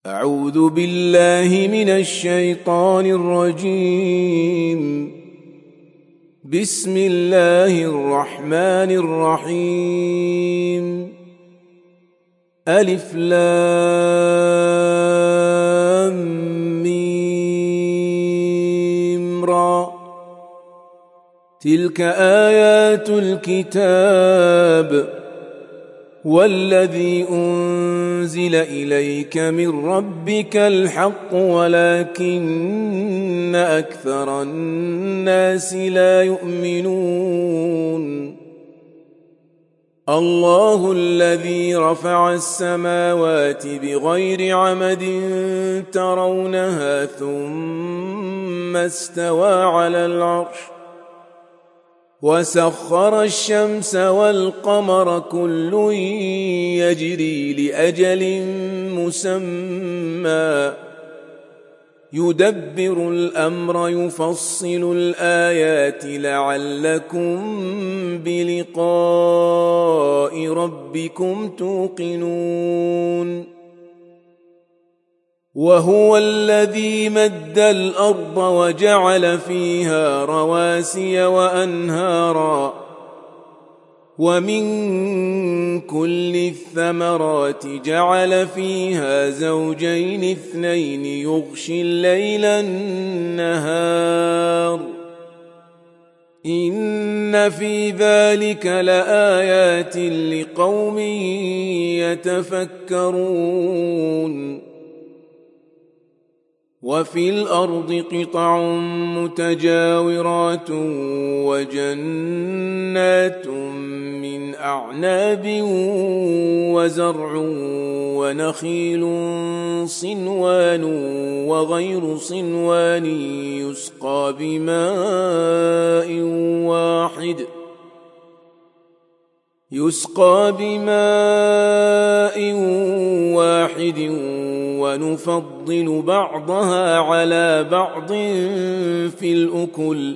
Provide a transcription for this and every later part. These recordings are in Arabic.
أعوذ بالله من الشيطان الرجيم. بسم الله الرحمن الرحيم. ألف لام ميم را. تلك آيات الكتاب والذي أنزل إليك من ربك الحق ولكن أكثر الناس لا يؤمنون. الله الذي رفع السماوات بغير عمد ترونها ثم استوى على العرش وسخر الشمس والقمر كل يجري لأجل مسمى يدبر الأمر يفصل الآيات لعلكم بلقاء ربكم توقنون. وهو الذي مد الأرض وجعل فيها رواسي وأنهارا ومن كل الثمرات جعل فيها زوجين اثنين يغشي الليل النهار إن في ذلك لآيات لقوم يتفكرون. وفي الأرض قطع متجاورات وجنات من أعناب وزرع ونخيل صنوان وغير صنوان يسقى بماء واحد ونفضل بعضها على بعض في الأكل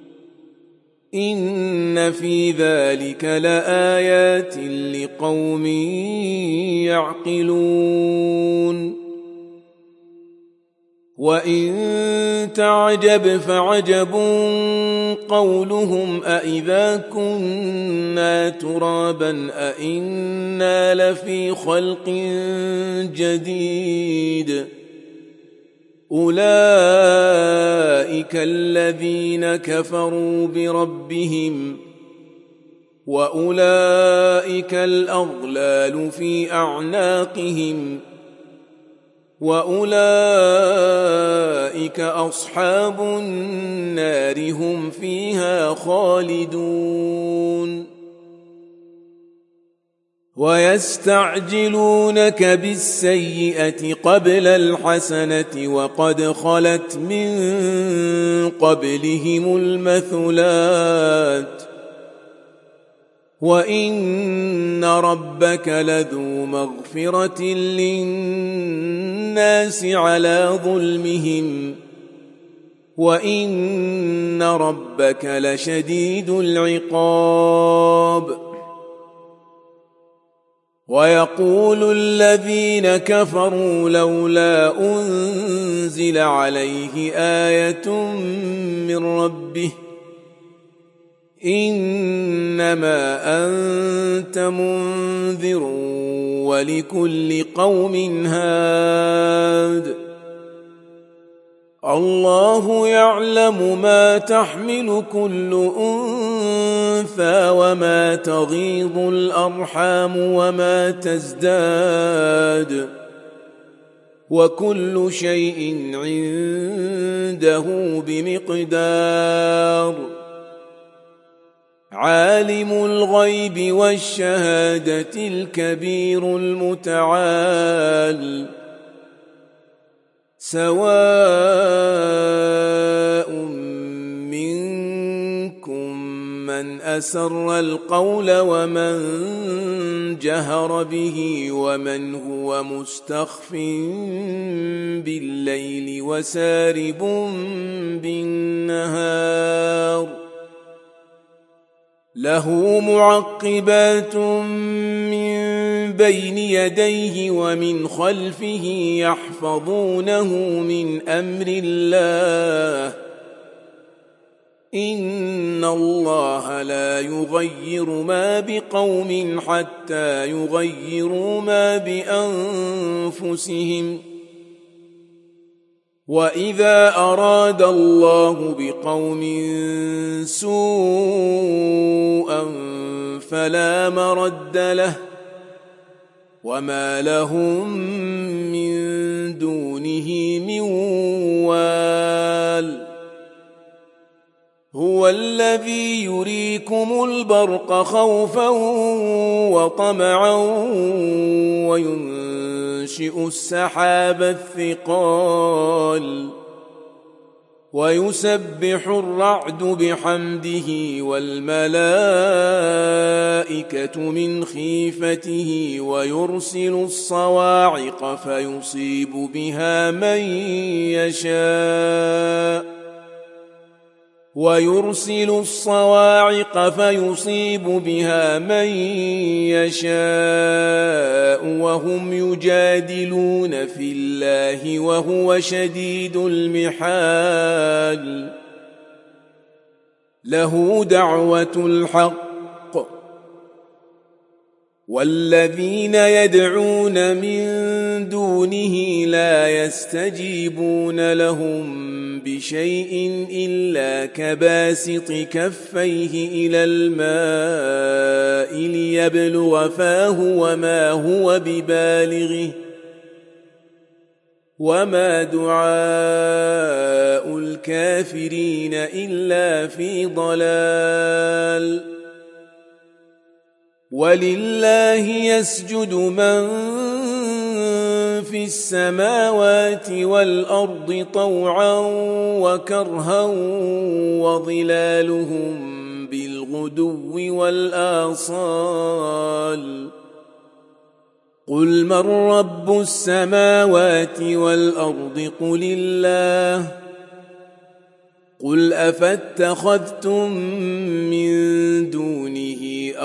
إن في ذلك لآيات لقوم يعقلون. وإن تعجب فعجب قولهم أإذا كنا ترابا أإنا لفي خلق جديد أولئك الذين كفروا بربهم وأولئك الأغلال في أعناقهم وأولئك أصحاب النار هم فيها خالدون. ويستعجلونك بالسيئة قبل الحسنة وقد خلت من قبلهم المثلات وإن ربك لذو مغفرة للناس على ظلمهم وإن ربك لشديد العقاب. ويقول الذين كفروا لولا أنزل عليه آية من ربه إنما أنت منذر ولكل قوم هاد. الله يعلم ما تحمل كل أنثى وما تغيض الأرحام وما تزداد وكل شيء عنده بمقدار. عالم الغيب والشهادة الكبير المتعال سواء منكم من أسر القول ومن جهر به ومن هو مستخف بالليل وسارب بالنهار له معقبات من بين يديه ومن خلفه يحفظونه من أمر الله إن الله لا يغير ما بقوم حتى يغيروا ما بأنفسهم وإذا أراد الله بقوم سوءا فلا مرد له وما لهم من دونه من وال هو الذي يريكم البرق خوفا وطمعا وينشئ السحاب الثقال ويسبح الرعد بحمده والملائكة من خيفته ويرسل الصواعق فيصيب بها من يشاء وهم يجادلون في الله وهو شديد المحال له دعوة الحق والذين يدعون من دونه لا يستجيبون لهم بشيء إلا كباسط كفيه إلى الماء ليبلغ فاه وما هو ببالغه وما دعاء الكافرين إلا في ضلال ولله يسجد من في السماوات والأرض طوعا وكرها وظلالهم بالغدو والآصال قل من رب السماوات والأرض قل الله قل أفاتخذتم من دونه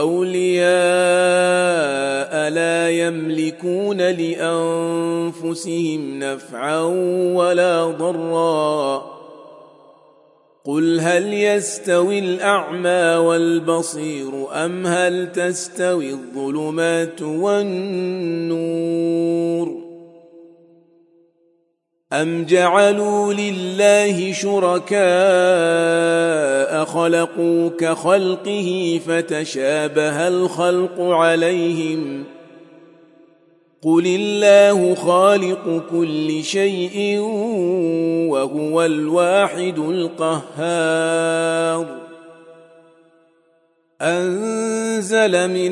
أولياء لا يملكون لأنفسهم نفعا ولا ضرا قل هل يستوي الأعمى والبصير أم هل تستوي الظلمات والنور أم جعلوا لله شركاء خلقوا كخلقه فتشابه الخلق عليهم قل الله خالق كل شيء وهو الواحد القهار أنزل من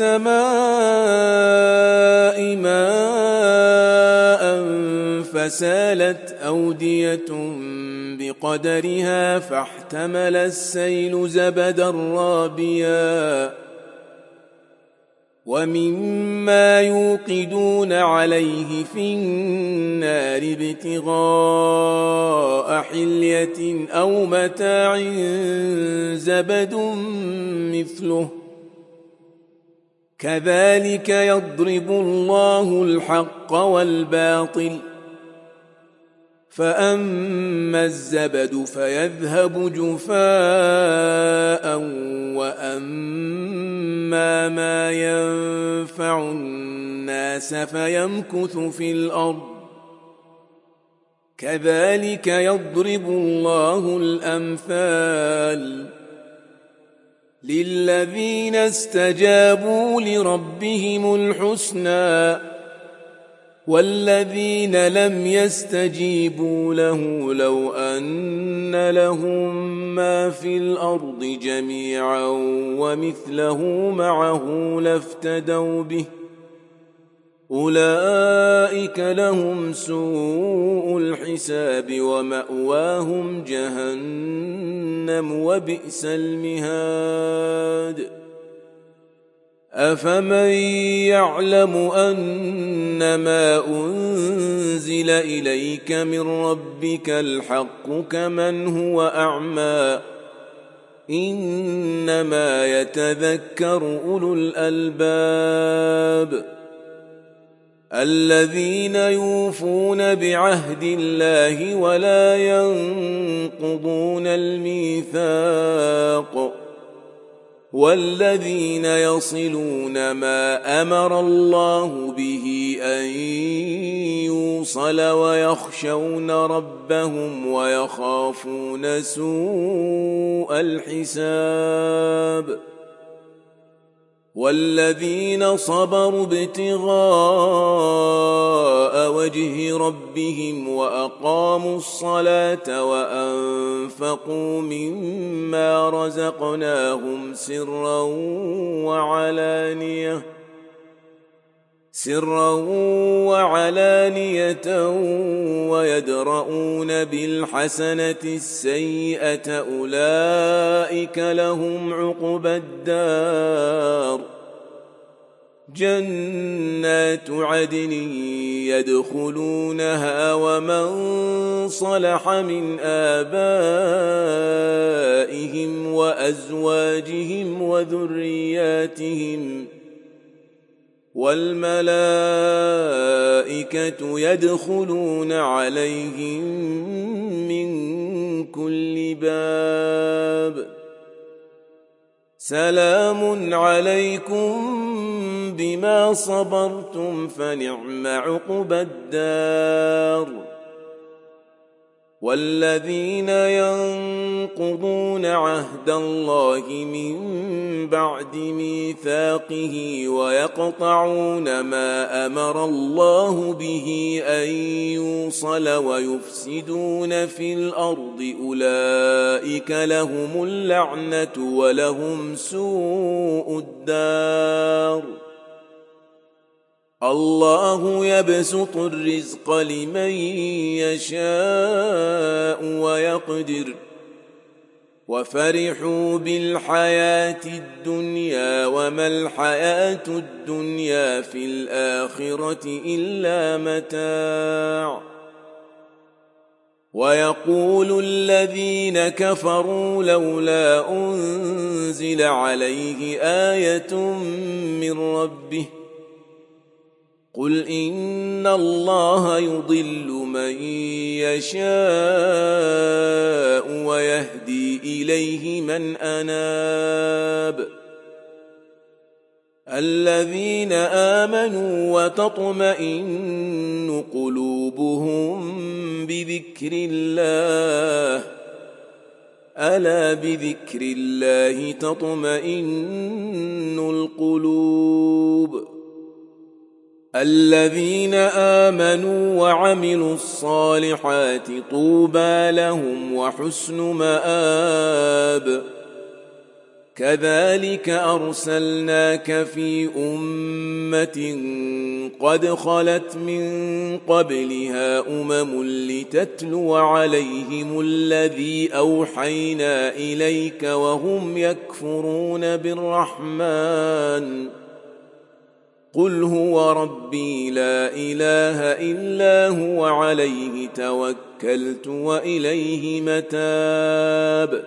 السماء ماء فسالت أودية بقدرها فاحتمل السيل زبدا رابيا ومما يوقدون عليه في النار ابتغاء حلية أو متاع زبد مثله كذلك يضرب الله الحق والباطل فأما الزبد فيذهب جفاء وأما ما ينفع الناس فيمكث في الأرض كذلك يضرب الله الأمثال للذين استجابوا لربهم الحسنى والذين لم يستجيبوا له لو أن لهم ما في الأرض جميعا ومثله معه لافتدوا به أولئك لهم سوء الحساب ومأواهم جهنم وبئس المهاد أفمن يعلم أنما أنزل إليك من ربك الحق كمن هو أعمى إنما يتذكر أولو الألباب الذين يوفون بعهد الله ولا ينقضون الميثاق والذين يصلون ما أمر الله به أن يوصل ويخشون ربهم ويخافون سوء الحساب والذين صبروا ابتغاء وجه ربهم وأقاموا الصلاة وأنفقوا مما رزقناهم سرا وعلانية ويدرؤون بالحسنة السيئة أولئك لهم عقبى الدار جنات عدن يدخلونها ومن صلح من آبائهم وأزواجهم وذرياتهم والملائكة يدخلون عليهم من كل باب سلام عليكم بما صبرتم فنعم عقبى الدار والذين ينقضون عهد الله من بعد ميثاقه ويقطعون ما أمر الله به أن يوصل ويفسدون في الأرض أولئك لهم اللعنة ولهم سوء الدار الله يبسط الرزق لمن يشاء ويقدر وفرحوا بالحياة الدنيا وما الحياة الدنيا في الآخرة إلا متاع ويقول الذين كفروا لولا أنزل عليه آية من ربه قل إن الله يضل من يشاء ويهدي إليه من أناب الذين آمنوا وتطمئن قلوبهم بذكر الله ألا بذكر الله تطمئن القلوب الذين آمنوا وعملوا الصالحات طوبى لهم وحسن مآب كذلك أرسلناك في أمة قد خلت من قبلها لتتلو عليهم الذي أوحينا إليك وهم يكفرون بالرحمن قل هو ربي لا إله إلا هو عليه توكلت وإليه متاب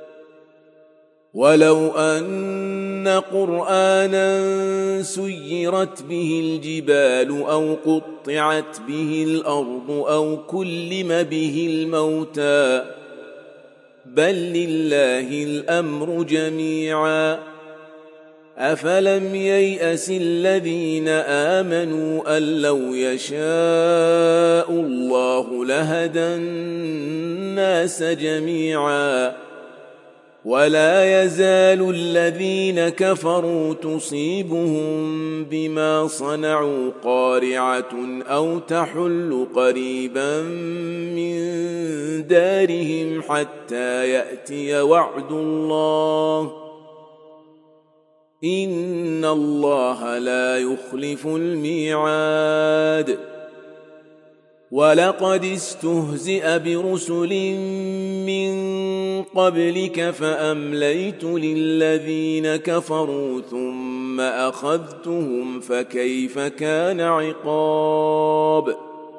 ولو أن قرآنا سيرت به الجبال أو قطعت به الأرض أو كلم به الموتى بل لله الأمر جميعا أفلم ييأس الذين آمنوا أن لو يشاء الله لهدى الناس جميعا ولا يزال الذين كفروا تصيبهم بما صنعوا قارعة أو تحل قريبا من دارهم حتى يأتي وعد الله إن الله لا يخلف الميعاد ولقد استهزئ برسل من قبلك فأمليت للذين كفروا ثم أخذتهم فكيف كان عقاب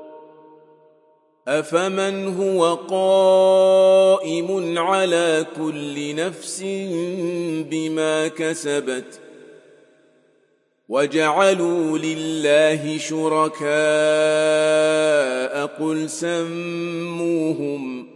أفمن هو قائم على كل نفس بما كسبت وجعلوا لله شركاء قل سموهم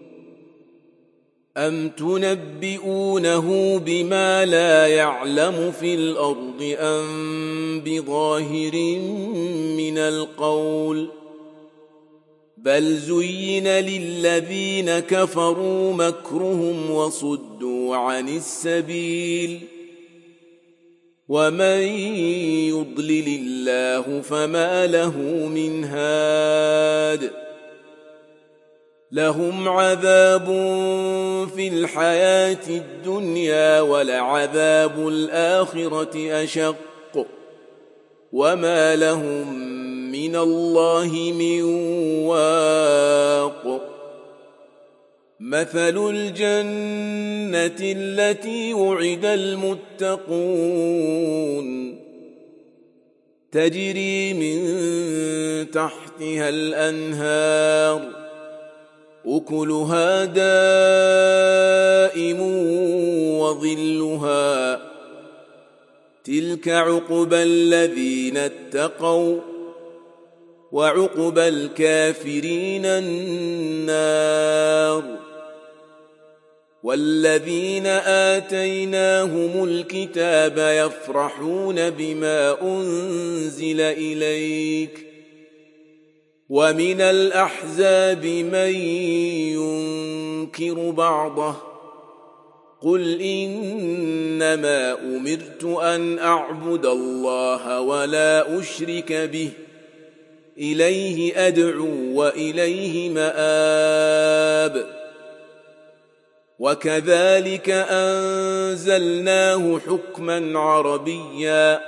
أم تنبئونه بما لا يعلم في الأرض أم بظاهر من القول بل زين للذين كفروا مكرهم وصدوا عن السبيل ومن يضلل الله فما له من هاد لهم عذاب في الحياة الدنيا ولعذاب الآخرة أشق وما لهم من الله من واق مثل الجنة التي وعد المتقون تجري من تحتها الأنهار أكلها دائم وظلها تلك عقبى الذين اتقوا وعقبى الكافرين النار والذين آتيناهم الكتاب يفرحون بما أنزل إليك ومن الأحزاب من ينكر بعضه قل إنما أمرت أن أعبد الله ولا أشرك به إليه أدعو وإليه مآب وكذلك أنزلناه حكما عربيا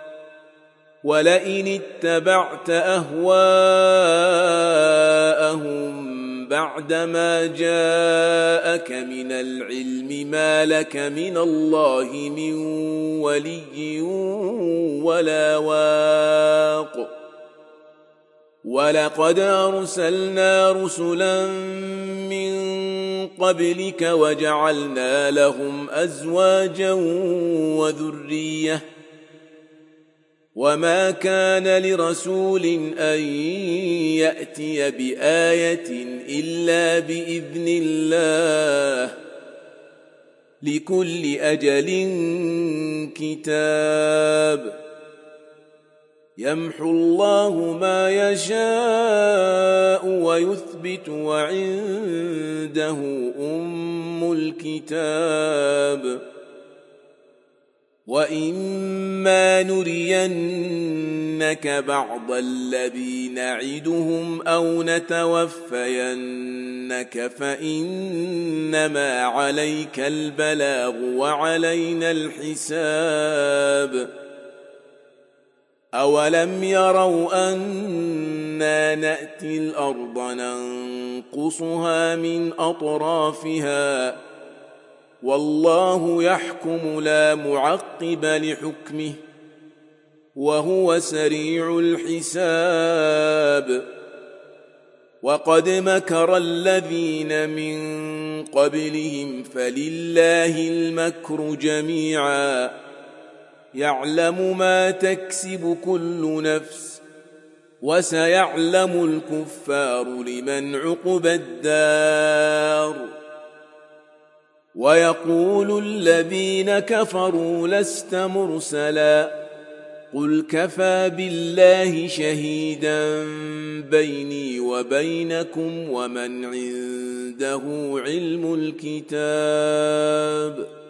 ولئن اتبعت أهواءهم بعدما جاءك من العلم ما لك من الله من ولي ولا واق ولقد أرسلنا رسلا من قبلك وجعلنا لهم أزواجا وذرية وما كان لرسول أن يأتي بآية إلا بإذن الله لكل أجل كتاب يمحو الله ما يشاء ويثبت وعنده أم الكتاب وإما نرينك بعض الذي نعدهم أو نتوفينك فإنما عليك البلاغ وعلينا الحساب أولم يروا أنا نأتي الأرض ننقصها من أطرافها والله يحكم لا معقب لحكمه وهو سريع الحساب وقد مكر الذين من قبلهم فلله المكر جميعا يعلم ما تكسب كل نفس وسيعلم الكفار لمن عقبى الدار ويقول الذين كفروا لست مرسلا قل كفى بالله شهيدا بيني وبينكم ومن عنده علم الكتاب